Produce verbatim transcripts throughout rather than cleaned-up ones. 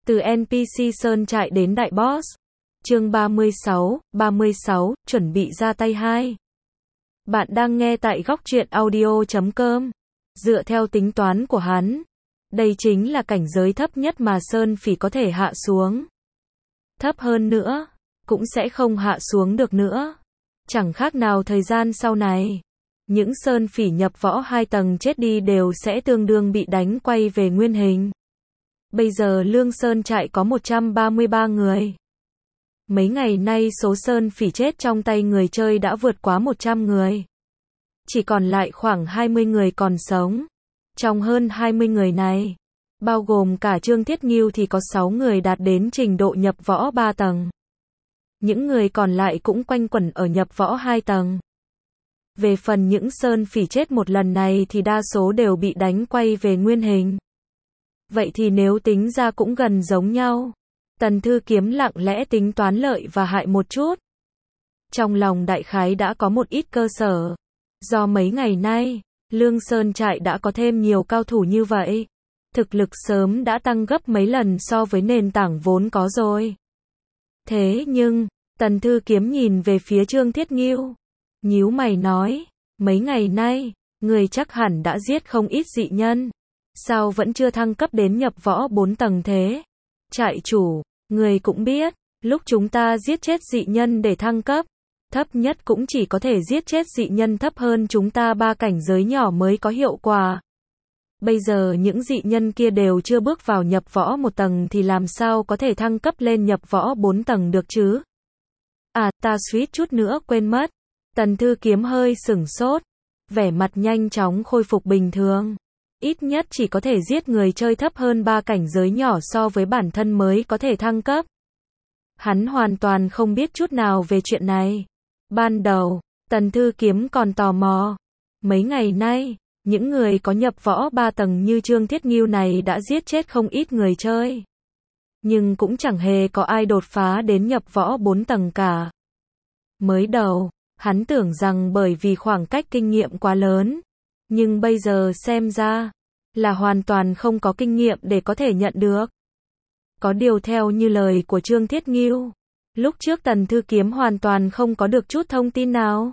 Từ en pê xê Sơn Trại đến Đại Boss. Chương ba mươi sáu, ba mươi sáu, chuẩn bị ra tay hai. Bạn đang nghe tại góc truyện audio chấm com. Dựa theo tính toán của hắn, đây chính là cảnh giới thấp nhất mà Sơn Phỉ có thể hạ xuống. Thấp hơn nữa, cũng sẽ không hạ xuống được nữa. Chẳng khác nào thời gian sau này. Những Sơn Phỉ nhập võ hai tầng chết đi đều sẽ tương đương bị đánh quay về nguyên hình. Bây giờ Lương Sơn Trại có một trăm ba mươi ba người. Mấy ngày nay số Sơn Phỉ chết trong tay người chơi đã vượt quá một trăm người. Chỉ còn lại khoảng hai mươi người còn sống. Trong hơn hai mươi người này, bao gồm cả Trương Thiết Nghiêu thì có sáu người đạt đến trình độ nhập võ ba tầng. Những người còn lại cũng quanh quẩn ở nhập võ hai tầng. Về phần những Sơn Phỉ chết một lần này thì đa số đều bị đánh quay về nguyên hình. Vậy thì nếu tính ra cũng gần giống nhau. Tần Thư Kiếm lặng lẽ tính toán lợi và hại một chút. Trong lòng đại khái đã có một ít cơ sở. Do mấy ngày nay, Lương Sơn Trại đã có thêm nhiều cao thủ như vậy. Thực lực sớm đã tăng gấp mấy lần so với nền tảng vốn có rồi. Thế nhưng, Tần Thư Kiếm nhìn về phía Trương Thiết Nghiêu. Nhíu mày nói, mấy ngày nay, người chắc hẳn đã giết không ít dị nhân. Sao vẫn chưa thăng cấp đến nhập võ bốn tầng thế? Trại chủ, người cũng biết, lúc chúng ta giết chết dị nhân để thăng cấp, thấp nhất cũng chỉ có thể giết chết dị nhân thấp hơn chúng ta ba cảnh giới nhỏ mới có hiệu quả. Bây giờ những dị nhân kia đều chưa bước vào nhập võ một tầng thì làm sao có thể thăng cấp lên nhập võ bốn tầng được chứ? À, ta suýt chút nữa quên mất. Tần Thư Kiếm hơi sửng sốt, vẻ mặt nhanh chóng khôi phục bình thường. Ít nhất chỉ có thể giết người chơi thấp hơn ba cảnh giới nhỏ so với bản thân mới có thể thăng cấp. Hắn hoàn toàn không biết chút nào về chuyện này. Ban đầu, Tần Thư Kiếm còn tò mò. Mấy ngày nay, những người có nhập võ ba tầng như Trương Thiết Nghiêu này đã giết chết không ít người chơi. Nhưng cũng chẳng hề có ai đột phá đến nhập võ bốn tầng cả. Mới đầu, hắn tưởng rằng bởi vì khoảng cách kinh nghiệm quá lớn. Nhưng bây giờ xem ra, là hoàn toàn không có kinh nghiệm để có thể nhận được. Có điều theo như lời của Trương Thiết Nghiêu, lúc trước Tần Thư Kiếm hoàn toàn không có được chút thông tin nào.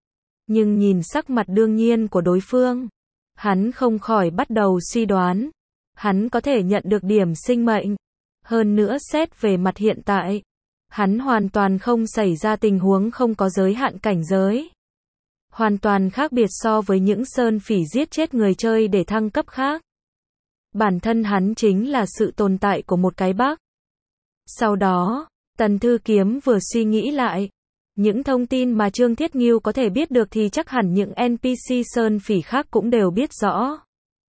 Nhưng nhìn sắc mặt đương nhiên của đối phương, hắn không khỏi bắt đầu suy đoán. Hắn có thể nhận được điểm sinh mệnh. Hơn nữa xét về mặt hiện tại, hắn hoàn toàn không xảy ra tình huống không có giới hạn cảnh giới. Hoàn toàn khác biệt so với những Sơn Phỉ giết chết người chơi để thăng cấp khác. Bản thân hắn chính là sự tồn tại của một cái bug. Sau đó, Tần Thư Kiếm vừa suy nghĩ lại. Những thông tin mà Trương Thiết Nghiêu có thể biết được thì chắc hẳn những en pê xê Sơn Phỉ khác cũng đều biết rõ.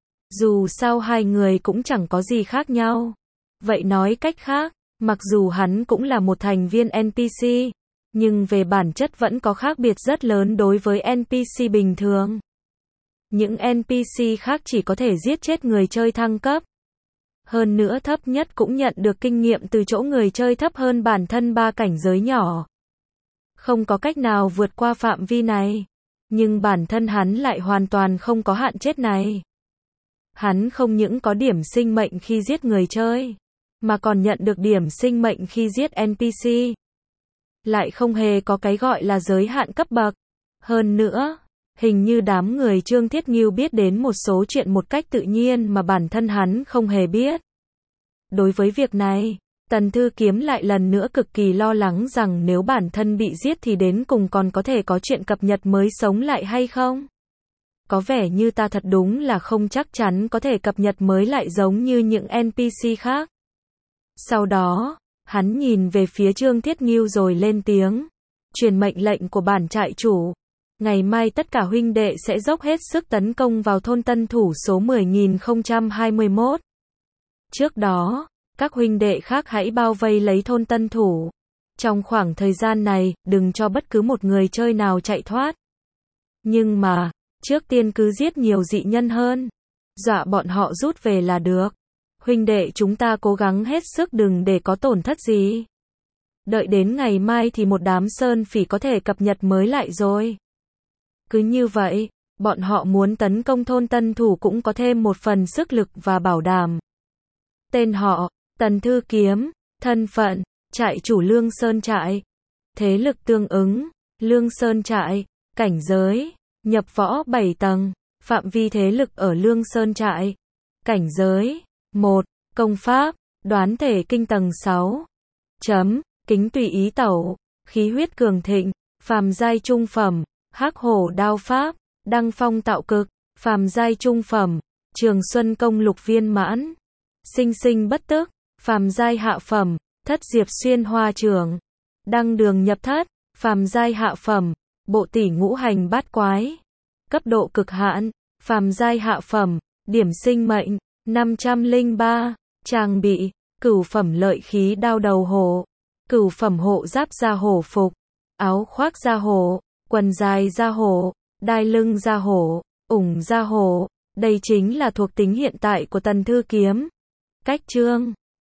Dù sao hai người cũng chẳng có gì khác nhau. Vậy nói cách khác, mặc dù hắn cũng là một thành viên en pê xê, nhưng về bản chất vẫn có khác biệt rất lớn đối với en pê xê bình thường. Những en pê xê khác chỉ có thể giết chết người chơi thăng cấp. Hơn nữa thấp nhất cũng nhận được kinh nghiệm từ chỗ người chơi thấp hơn bản thân ba cảnh giới nhỏ. Không có cách nào vượt qua phạm vi này. Nhưng bản thân hắn lại hoàn toàn không có hạn chết này. Hắn không những có điểm sinh mệnh khi giết người chơi, mà còn nhận được điểm sinh mệnh khi giết en pê xê. Lại không hề có cái gọi là giới hạn cấp bậc. Hơn nữa, hình như đám người Trương Thiết Nghiêu biết đến một số chuyện một cách tự nhiên mà bản thân hắn không hề biết. Đối với việc này, Tần Thư Kiếm lại lần nữa cực kỳ lo lắng rằng nếu bản thân bị giết thì đến cùng còn có thể có chuyện cập nhật mới sống lại hay không? Có vẻ như ta thật đúng là không chắc chắn có thể cập nhật mới lại giống như những en pê xê khác. Sau đó, hắn nhìn về phía Trương Thiết Nghiêu rồi lên tiếng. Truyền mệnh lệnh của bản trại chủ. Ngày mai tất cả huynh đệ sẽ dốc hết sức tấn công vào thôn Tân Thủ số mười nghìn không trăm hai mươi mốt. Trước đó, các huynh đệ khác hãy bao vây lấy thôn Tân Thủ. Trong khoảng thời gian này, đừng cho bất cứ một người chơi nào chạy thoát. Nhưng mà, trước tiên cứ giết nhiều dị nhân hơn. Dọa bọn họ rút về là được. Huynh đệ chúng ta cố gắng hết sức đừng để có tổn thất gì. Đợi đến ngày mai thì một đám Sơn Phỉ có thể cập nhật mới lại rồi. Cứ như vậy, bọn họ muốn tấn công thôn Tân Thủ cũng có thêm một phần sức lực và bảo đảm. Tên họ, Tần Thư Kiếm, thân phận, trại chủ Lương Sơn trại. Thế lực tương ứng, Lương Sơn trại, cảnh giới, nhập võ bảy tầng, phạm vi thế lực ở Lương Sơn trại. Cảnh giới, một. Công pháp, đoán thể kinh tầng sáu. Chấm, kính tùy ý tẩu, khí huyết cường thịnh, phàm giai trung phẩm, hắc hổ đao pháp, đăng phong tạo cực, phàm giai trung phẩm, trường xuân công lục viên mãn, sinh sinh bất tức, phàm giai hạ phẩm, thất diệp xuyên hoa trường, đăng đường nhập thất, phàm giai hạ phẩm, bộ tỷ ngũ hành bát quái, cấp độ cực hạn, phàm giai hạ phẩm, điểm sinh mệnh, năm trăm lẻ ba, trang bị, cửu phẩm lợi khí đao đầu hổ, cửu phẩm hộ giáp da hổ phục, áo khoác da hổ, quần dài da hổ, đai lưng da hổ, ủng da hổ, đây chính là thuộc tính hiện tại của Tần Thư Kiếm. Cách chương